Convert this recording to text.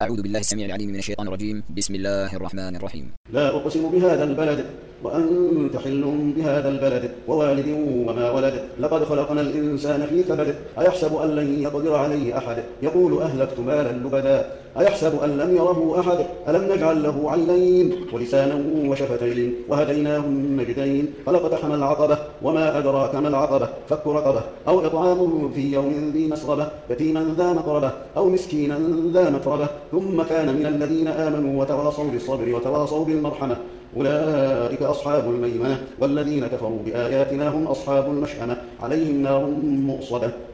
أعوذ بالله السميع العليم من الشيطان الرجيم. بسم الله الرحمن الرحيم. لا أقسم بهذا البلد وأنت حل بهذا البلد ووالد وما ولد لقد خلقنا الإنسان في كبد أيحسب أن لن يقدر عليه أحد يقول أهلكت مالا لبدا أيحسب أن لم يره أحد ألم نجعل له عينين ولسانا وشفتين وهديناه النجدين فلاقتحم العقبة وما أدراك ما العقبة فك رقبة أو إطعام في يوم ذي مسغبة يتيما ذا مقربة أو مسكينا ذا متربة ثم كان من الذين آمنوا وتواصوا بالصبر وتواصوا بالمرحمة أولئك أصحاب الميمنة والذين كفروا بآياتنا هم أصحاب المشأمة عليهم نار مؤصدة